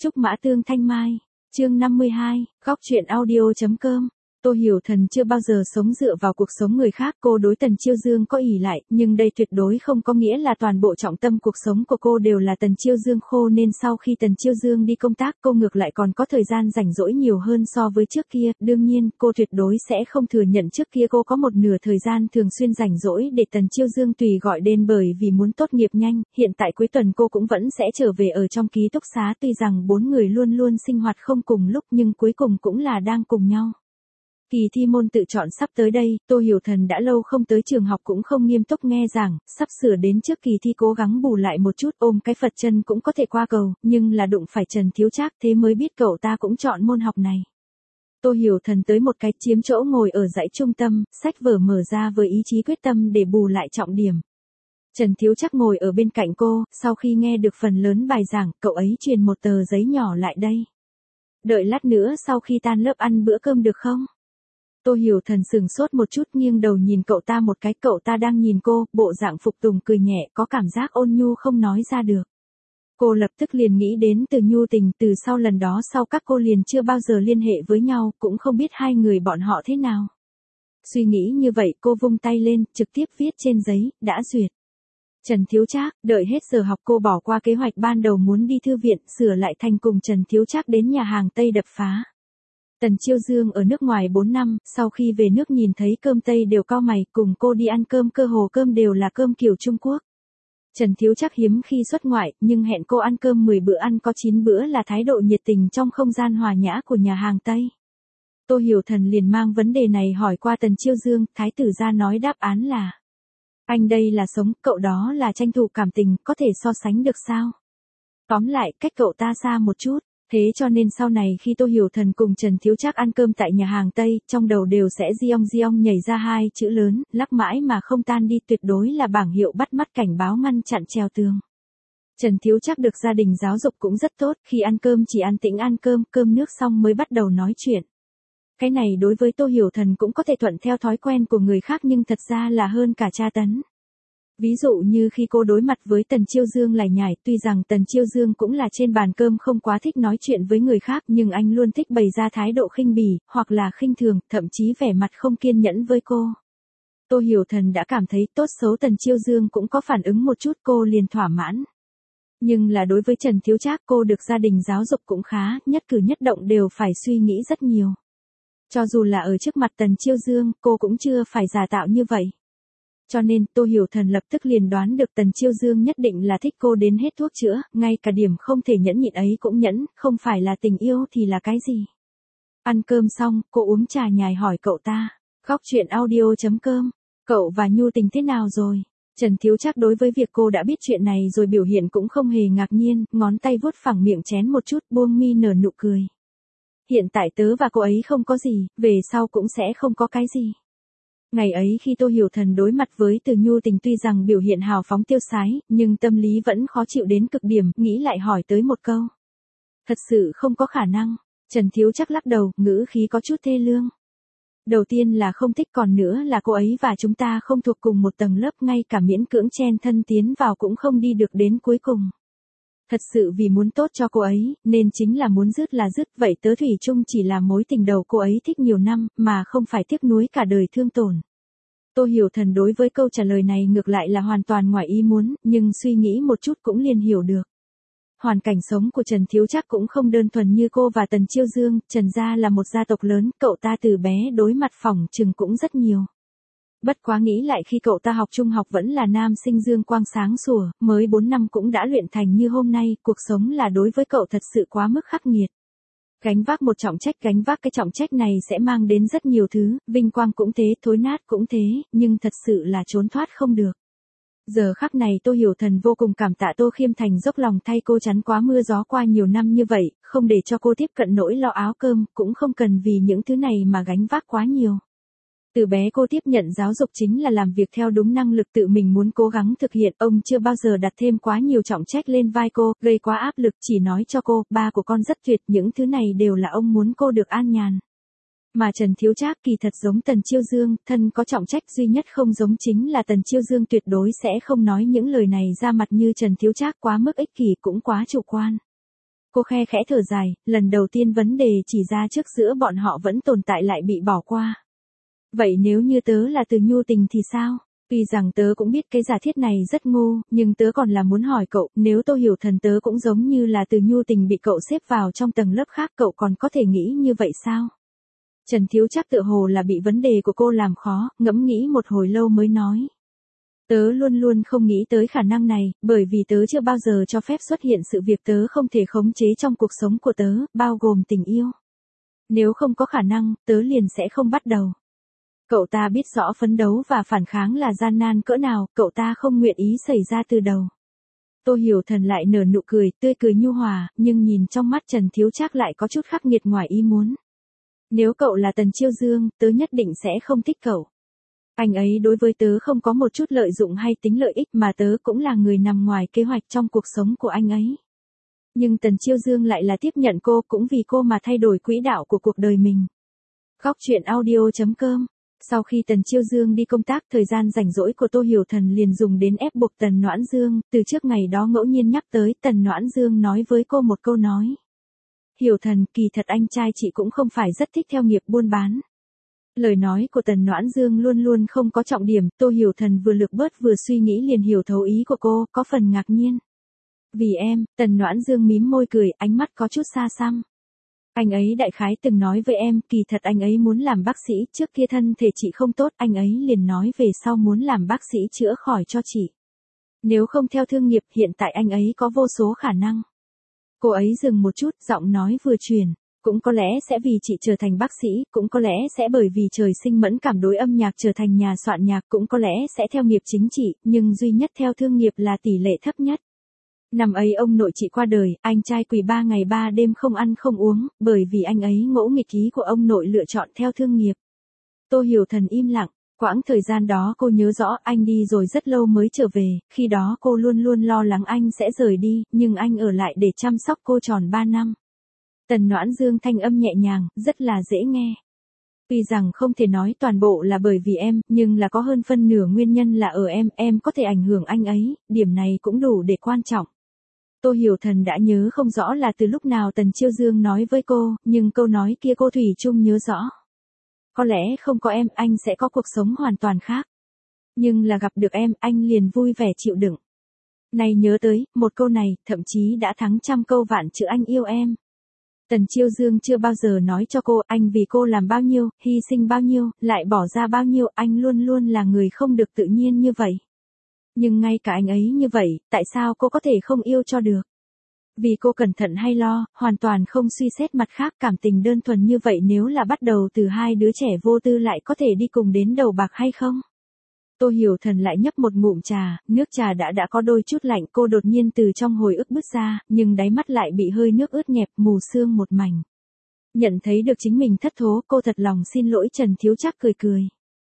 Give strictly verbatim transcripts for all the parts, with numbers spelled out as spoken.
Trúc Mã Tương Thanh Mai, chương năm mươi hai, góc truyện audio.com. Tô Hiểu Thần chưa bao giờ sống dựa vào cuộc sống người khác, cô đối Tần Chiêu Dương có ỷ lại, nhưng đây tuyệt đối không có nghĩa là toàn bộ trọng tâm cuộc sống của cô đều là Tần Chiêu Dương khô, nên sau khi Tần Chiêu Dương đi công tác, cô ngược lại còn có thời gian rảnh rỗi nhiều hơn so với trước kia. Đương nhiên, cô tuyệt đối sẽ không thừa nhận trước kia cô có một nửa thời gian thường xuyên rảnh rỗi để Tần Chiêu Dương tùy gọi đến bởi vì muốn tốt nghiệp nhanh. Hiện tại cuối tuần cô cũng vẫn sẽ trở về ở trong ký túc xá, tuy rằng bốn người luôn luôn sinh hoạt không cùng lúc nhưng cuối cùng cũng là đang cùng nhau. Kỳ thi môn tự chọn sắp tới đây, Tô Hiểu Thần đã lâu không tới trường học cũng không nghiêm túc nghe giảng, sắp sửa đến trước kỳ thi cố gắng bù lại một chút, ôm cái Phật chân cũng có thể qua cầu, nhưng là đụng phải Trần Thiếu Trác, thế mới biết cậu ta cũng chọn môn học này. Tô Hiểu Thần tới một cái chiếm chỗ ngồi ở dãy trung tâm, sách vở mở ra với ý chí quyết tâm để bù lại trọng điểm. Trần Thiếu Trác ngồi ở bên cạnh cô, sau khi nghe được phần lớn bài giảng, cậu ấy truyền một tờ giấy nhỏ lại đây. Đợi lát nữa sau khi tan lớp ăn bữa cơm được không? Tô Hiểu Thần sừng sốt một chút, nghiêng đầu nhìn cậu ta một cái, cậu ta đang nhìn cô, bộ dạng phục tùng cười nhẹ, có cảm giác ôn nhu không nói ra được. Cô lập tức liền nghĩ đến Từ Nhu Tình, từ sau lần đó sau các cô liền chưa bao giờ liên hệ với nhau, cũng không biết hai người bọn họ thế nào. Suy nghĩ như vậy, cô vung tay lên, trực tiếp viết trên giấy, đã duyệt. Trần Thiếu Trác, đợi hết giờ học cô bỏ qua kế hoạch ban đầu muốn đi thư viện, sửa lại thành cùng Trần Thiếu Trác đến nhà hàng Tây đập phá. Tần Chiêu Dương ở nước ngoài bốn năm, sau khi về nước nhìn thấy cơm Tây đều cau mày, cùng cô đi ăn cơm cơ hồ cơm đều là cơm kiểu Trung Quốc. Trần Thiếu Trác hiếm khi xuất ngoại, nhưng hẹn cô ăn cơm mười bữa ăn có chín bữa là thái độ nhiệt tình trong không gian hòa nhã của nhà hàng Tây. Tô Hiểu Thần liền mang vấn đề này hỏi qua Tần Chiêu Dương, thái tử gia nói đáp án là: anh đây là sống, cậu đó là tranh thủ cảm tình, có thể so sánh được sao? Tóm lại, cách cậu ta xa một chút. Thế cho nên sau này khi Tô Hiểu Thần cùng Trần Thiếu Trác ăn cơm tại nhà hàng Tây, trong đầu đều sẽ giong giong nhảy ra hai chữ lớn, lắc mãi mà không tan đi, tuyệt đối là bảng hiệu bắt mắt cảnh báo ngăn chặn treo tường. Trần Thiếu Trác được gia đình giáo dục cũng rất tốt, khi ăn cơm chỉ an tĩnh ăn cơm, cơm nước xong mới bắt đầu nói chuyện. Cái này đối với Tô Hiểu Thần cũng có thể thuận theo thói quen của người khác, nhưng thật ra là hơn cả tra tấn. Ví dụ như khi cô đối mặt với Tần Chiêu Dương lải nhải, tuy rằng Tần Chiêu Dương cũng là trên bàn cơm không quá thích nói chuyện với người khác, nhưng anh luôn thích bày ra thái độ khinh bỉ, hoặc là khinh thường, thậm chí vẻ mặt không kiên nhẫn với cô. Tô Hiểu Thần đã cảm thấy tốt xấu Tần Chiêu Dương cũng có phản ứng một chút, cô liền thỏa mãn. Nhưng là đối với Trần Thiếu Trác, cô được gia đình giáo dục cũng khá, nhất cử nhất động đều phải suy nghĩ rất nhiều. Cho dù là ở trước mặt Tần Chiêu Dương, cô cũng chưa phải giả tạo như vậy. Cho nên, Tô Hiểu Thần lập tức liền đoán được Tần Chiêu Dương nhất định là thích cô đến hết thuốc chữa, ngay cả điểm không thể nhẫn nhịn ấy cũng nhẫn, không phải là tình yêu thì là cái gì. Ăn cơm xong, cô uống trà nhài hỏi cậu ta, góc truyện audio.com, cậu và Nhu Tình thế nào rồi? Trần Thiếu Trác đối với việc cô đã biết chuyện này rồi biểu hiện cũng không hề ngạc nhiên, ngón tay vuốt phẳng miệng chén một chút, buông mi nở nụ cười. Hiện tại tớ và cô ấy không có gì, về sau cũng sẽ không có cái gì. Ngày ấy khi Tô Hiểu Thần đối mặt với Từ Nhu Tình, tuy rằng biểu hiện hào phóng tiêu sái, nhưng tâm lý vẫn khó chịu đến cực điểm, nghĩ lại hỏi tới một câu. Thật sự không có khả năng. Trần Thiếu Trác lắc đầu, ngữ khí có chút thê lương. Đầu tiên là không thích, còn nữa là cô ấy và chúng ta không thuộc cùng một tầng lớp, ngay cả miễn cưỡng chen thân tiến vào cũng không đi được đến cuối cùng. Thật sự vì muốn tốt cho cô ấy, nên chính là muốn dứt là dứt, vậy tớ thủy chung chỉ là mối tình đầu cô ấy thích nhiều năm, mà không phải tiếc nuối cả đời thương tổn. Tô Hiểu Thần đối với câu trả lời này ngược lại là hoàn toàn ngoài ý muốn, nhưng suy nghĩ một chút cũng liền hiểu được. Hoàn cảnh sống của Trần Thiếu Trác cũng không đơn thuần như cô và Tần Chiêu Dương, Trần gia là một gia tộc lớn, cậu ta từ bé đối mặt phỏng chừng cũng rất nhiều. Bất quá nghĩ lại khi cậu ta học trung học vẫn là nam sinh dương quang sáng sủa, mới bốn năm cũng đã luyện thành như hôm nay, cuộc sống là đối với cậu thật sự quá mức khắc nghiệt. Gánh vác một trọng trách, gánh vác cái trọng trách này sẽ mang đến rất nhiều thứ, vinh quang cũng thế, thối nát cũng thế, nhưng thật sự là trốn thoát không được. Giờ khắc này Tô Hiểu Thần vô cùng cảm tạ Tô Khiêm Thành dốc lòng thay cô chắn quá mưa gió qua nhiều năm như vậy, không để cho cô tiếp cận nỗi lo áo cơm, cũng không cần vì những thứ này mà gánh vác quá nhiều. Từ bé cô tiếp nhận giáo dục chính là làm việc theo đúng năng lực tự mình muốn cố gắng thực hiện, ông chưa bao giờ đặt thêm quá nhiều trọng trách lên vai cô, gây quá áp lực, chỉ nói cho cô, ba của con rất tuyệt, những thứ này đều là ông muốn cô được an nhàn. Mà Trần Thiếu Trác kỳ thật giống Tần Chiêu Dương, thân có trọng trách, duy nhất không giống chính là Tần Chiêu Dương tuyệt đối sẽ không nói những lời này ra mặt như Trần Thiếu Trác, quá mức ích kỷ cũng quá chủ quan. Cô khe khẽ thở dài, lần đầu tiên vấn đề chỉ ra trước giữa bọn họ vẫn tồn tại lại bị bỏ qua. Vậy nếu như tớ là Từ Nhu Tình thì sao? Tuy rằng tớ cũng biết cái giả thiết này rất ngu, nhưng tớ còn là muốn hỏi cậu, nếu Tô Hiểu Thần tớ cũng giống như là Từ Nhu Tình bị cậu xếp vào trong tầng lớp khác, cậu còn có thể nghĩ như vậy sao? Trần Thiếu Trác tựa hồ là bị vấn đề của cô làm khó, ngẫm nghĩ một hồi lâu mới nói. Tớ luôn luôn không nghĩ tới khả năng này, bởi vì tớ chưa bao giờ cho phép xuất hiện sự việc tớ không thể khống chế trong cuộc sống của tớ, bao gồm tình yêu. Nếu không có khả năng, tớ liền sẽ không bắt đầu. Cậu ta biết rõ phấn đấu và phản kháng là gian nan cỡ nào, cậu ta không nguyện ý xảy ra từ đầu. Tô Hiểu Thần lại nở nụ cười, tươi cười nhu hòa, nhưng nhìn trong mắt Trần Thiếu Trác lại có chút khắc nghiệt ngoài ý muốn. Nếu cậu là Tần Chiêu Dương, tớ nhất định sẽ không thích cậu. Anh ấy đối với tớ không có một chút lợi dụng hay tính lợi ích, mà tớ cũng là người nằm ngoài kế hoạch trong cuộc sống của anh ấy. Nhưng Tần Chiêu Dương lại là tiếp nhận cô, cũng vì cô mà thay đổi quỹ đạo của cuộc đời mình. Góc truyện audio chấm com. Sau khi Tần Chiêu Dương đi công tác, thời gian rảnh rỗi của Tô Hiểu Thần liền dùng đến ép buộc Tần Noãn Dương, từ trước ngày đó ngẫu nhiên nhắc tới, Tần Noãn Dương nói với cô một câu nói. Hiểu Thần, kỳ thật anh trai chị cũng không phải rất thích theo nghiệp buôn bán. Lời nói của Tần Noãn Dương luôn luôn không có trọng điểm, Tô Hiểu Thần vừa lược bớt vừa suy nghĩ liền hiểu thấu ý của cô, có phần ngạc nhiên. Vì em, Tần Noãn Dương mím môi cười, ánh mắt có chút xa xăm. Anh ấy đại khái từng nói với em, kỳ thật anh ấy muốn làm bác sĩ, trước kia thân thể chị không tốt, anh ấy liền nói về sau muốn làm bác sĩ chữa khỏi cho chị. Nếu không theo thương nghiệp, hiện tại anh ấy có vô số khả năng. Cô ấy dừng một chút, giọng nói vừa chuyển. Cũng có lẽ sẽ vì chị trở thành bác sĩ, cũng có lẽ sẽ bởi vì trời sinh mẫn cảm đối âm nhạc trở thành nhà soạn nhạc, cũng có lẽ sẽ theo nghiệp chính trị, nhưng duy nhất theo thương nghiệp là tỷ lệ thấp nhất. Năm ấy ông nội chị qua đời, anh trai quỳ ba ngày ba đêm không ăn không uống, bởi vì anh ấy ngỗ nghịch ý của ông nội lựa chọn theo thương nghiệp. Tô Hiểu Thần im lặng, quãng thời gian đó cô nhớ rõ anh đi rồi rất lâu mới trở về, khi đó cô luôn luôn lo lắng anh sẽ rời đi, nhưng anh ở lại để chăm sóc cô tròn ba năm. Tần Noãn Dương thanh âm nhẹ nhàng, rất là dễ nghe. Tuy rằng không thể nói toàn bộ là bởi vì em, nhưng là có hơn phân nửa nguyên nhân là ở em, em có thể ảnh hưởng anh ấy, điểm này cũng đủ để quan trọng. Tô Hiểu Thần đã nhớ không rõ là từ lúc nào Tần Chiêu Dương nói với cô, nhưng câu nói kia cô thủy chung nhớ rõ. Có lẽ không có em, anh sẽ có cuộc sống hoàn toàn khác. Nhưng là gặp được em, anh liền vui vẻ chịu đựng. Này nhớ tới, một câu này, thậm chí đã thắng trăm câu vạn chữ anh yêu em. Tần Chiêu Dương chưa bao giờ nói cho cô, anh vì cô làm bao nhiêu, hy sinh bao nhiêu, lại bỏ ra bao nhiêu, anh luôn luôn là người không được tự nhiên như vậy. Nhưng ngay cả anh ấy như vậy, tại sao cô có thể không yêu cho được? Vì cô cẩn thận hay lo, hoàn toàn không suy xét mặt khác, cảm tình đơn thuần như vậy nếu là bắt đầu từ hai đứa trẻ vô tư lại có thể đi cùng đến đầu bạc hay không? Tô Hiểu Thần lại nhấp một ngụm trà, nước trà đã đã có đôi chút lạnh, cô đột nhiên từ trong hồi ức bứt ra, nhưng đáy mắt lại bị hơi nước ướt nhẹp, mù sương một mảnh. Nhận thấy được chính mình thất thố, cô thật lòng xin lỗi. Trần Thiếu Trác cười cười.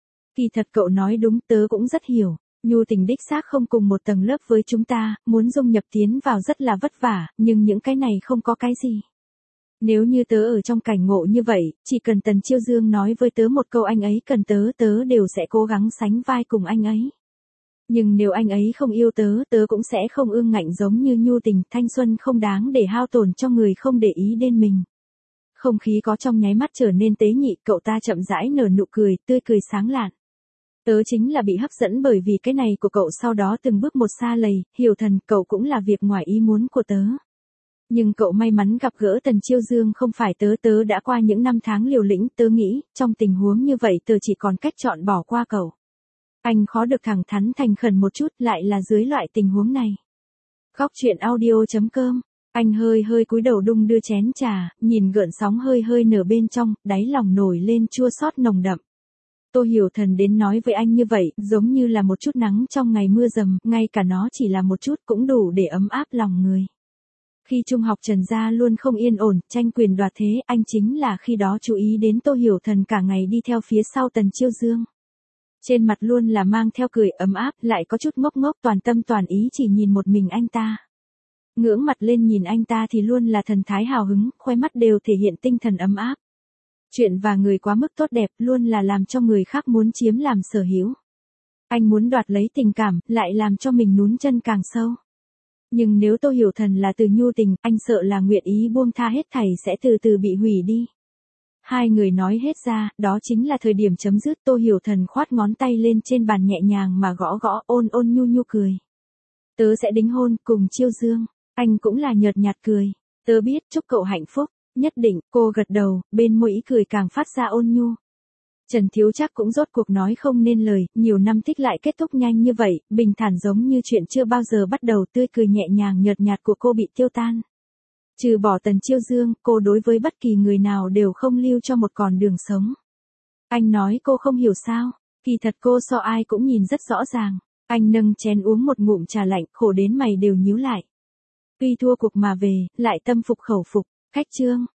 Kỳ thật cậu nói đúng, tớ cũng rất hiểu. Nhu Tình đích xác không cùng một tầng lớp với chúng ta, muốn dung nhập tiến vào rất là vất vả, nhưng những cái này không có cái gì. Nếu như tớ ở trong cảnh ngộ như vậy, chỉ cần Tần Chiêu Dương nói với tớ một câu anh ấy cần tớ, tớ đều sẽ cố gắng sánh vai cùng anh ấy. Nhưng nếu anh ấy không yêu tớ, tớ cũng sẽ không ương ngạnh giống như Nhu Tình, thanh xuân không đáng để hao tổn cho người không để ý đến mình. Không khí có trong nháy mắt trở nên tế nhị, cậu ta chậm rãi nở nụ cười, tươi cười sáng lạn. Tớ chính là bị hấp dẫn bởi vì cái này của cậu, sau đó từng bước một xa lầy, Hiểu Thần, cậu cũng là việc ngoài ý muốn của tớ. Nhưng cậu may mắn gặp gỡ Tần Chiêu Dương không phải tớ, tớ đã qua những năm tháng liều lĩnh, tớ nghĩ, trong tình huống như vậy tớ chỉ còn cách chọn bỏ qua cậu. Anh khó được thẳng thắn thành khẩn một chút, lại là dưới loại tình huống này. Góc truyện audio chấm com. Anh hơi hơi cúi đầu đung đưa chén trà, nhìn gợn sóng hơi hơi nở bên trong, đáy lòng nổi lên chua xót nồng đậm. Tô Hiểu Thần đến nói với anh như vậy, giống như là một chút nắng trong ngày mưa rầm, ngay cả nó chỉ là một chút cũng đủ để ấm áp lòng người. Khi trung học Trần gia luôn không yên ổn, tranh quyền đoạt thế, anh chính là khi đó chú ý đến Tô Hiểu Thần cả ngày đi theo phía sau Tần Chiêu Dương. Trên mặt luôn là mang theo cười ấm áp, lại có chút ngốc ngốc, toàn tâm toàn ý chỉ nhìn một mình anh ta. Ngưỡng mặt lên nhìn anh ta thì luôn là thần thái hào hứng, khóe mắt đều thể hiện tinh thần ấm áp. Chuyện và người quá mức tốt đẹp luôn là làm cho người khác muốn chiếm làm sở hữu. Anh muốn đoạt lấy tình cảm, lại làm cho mình nhún chân càng sâu. Nhưng nếu Tô Hiểu Thần là từ nhu tình, anh sợ là nguyện ý buông tha hết thảy sẽ từ từ bị hủy đi. Hai người nói hết ra, đó chính là thời điểm chấm dứt. Tô Hiểu Thần khoát ngón tay lên trên bàn nhẹ nhàng mà gõ gõ, ôn ôn nhu nhu cười. Tớ sẽ đính hôn cùng Chiêu Dương. Anh cũng là nhợt nhạt cười. Tớ biết, chúc cậu hạnh phúc. Nhất định, cô gật đầu, bên môi ý cười càng phát ra ôn nhu. Trần Thiếu Trác cũng rốt cuộc nói không nên lời, nhiều năm thích lại kết thúc nhanh như vậy, bình thản giống như chuyện chưa bao giờ bắt đầu, tươi cười nhẹ nhàng nhợt nhạt của cô bị tiêu tan. Trừ bỏ Tần Chiêu Dương, cô đối với bất kỳ người nào đều không lưu cho một con đường sống. Anh nói cô không hiểu sao, kỳ thật cô so ai cũng nhìn rất rõ ràng. Anh nâng chén uống một ngụm trà lạnh, khổ đến mày đều nhíu lại. Tuy thua cuộc mà về, lại tâm phục khẩu phục, khách trương,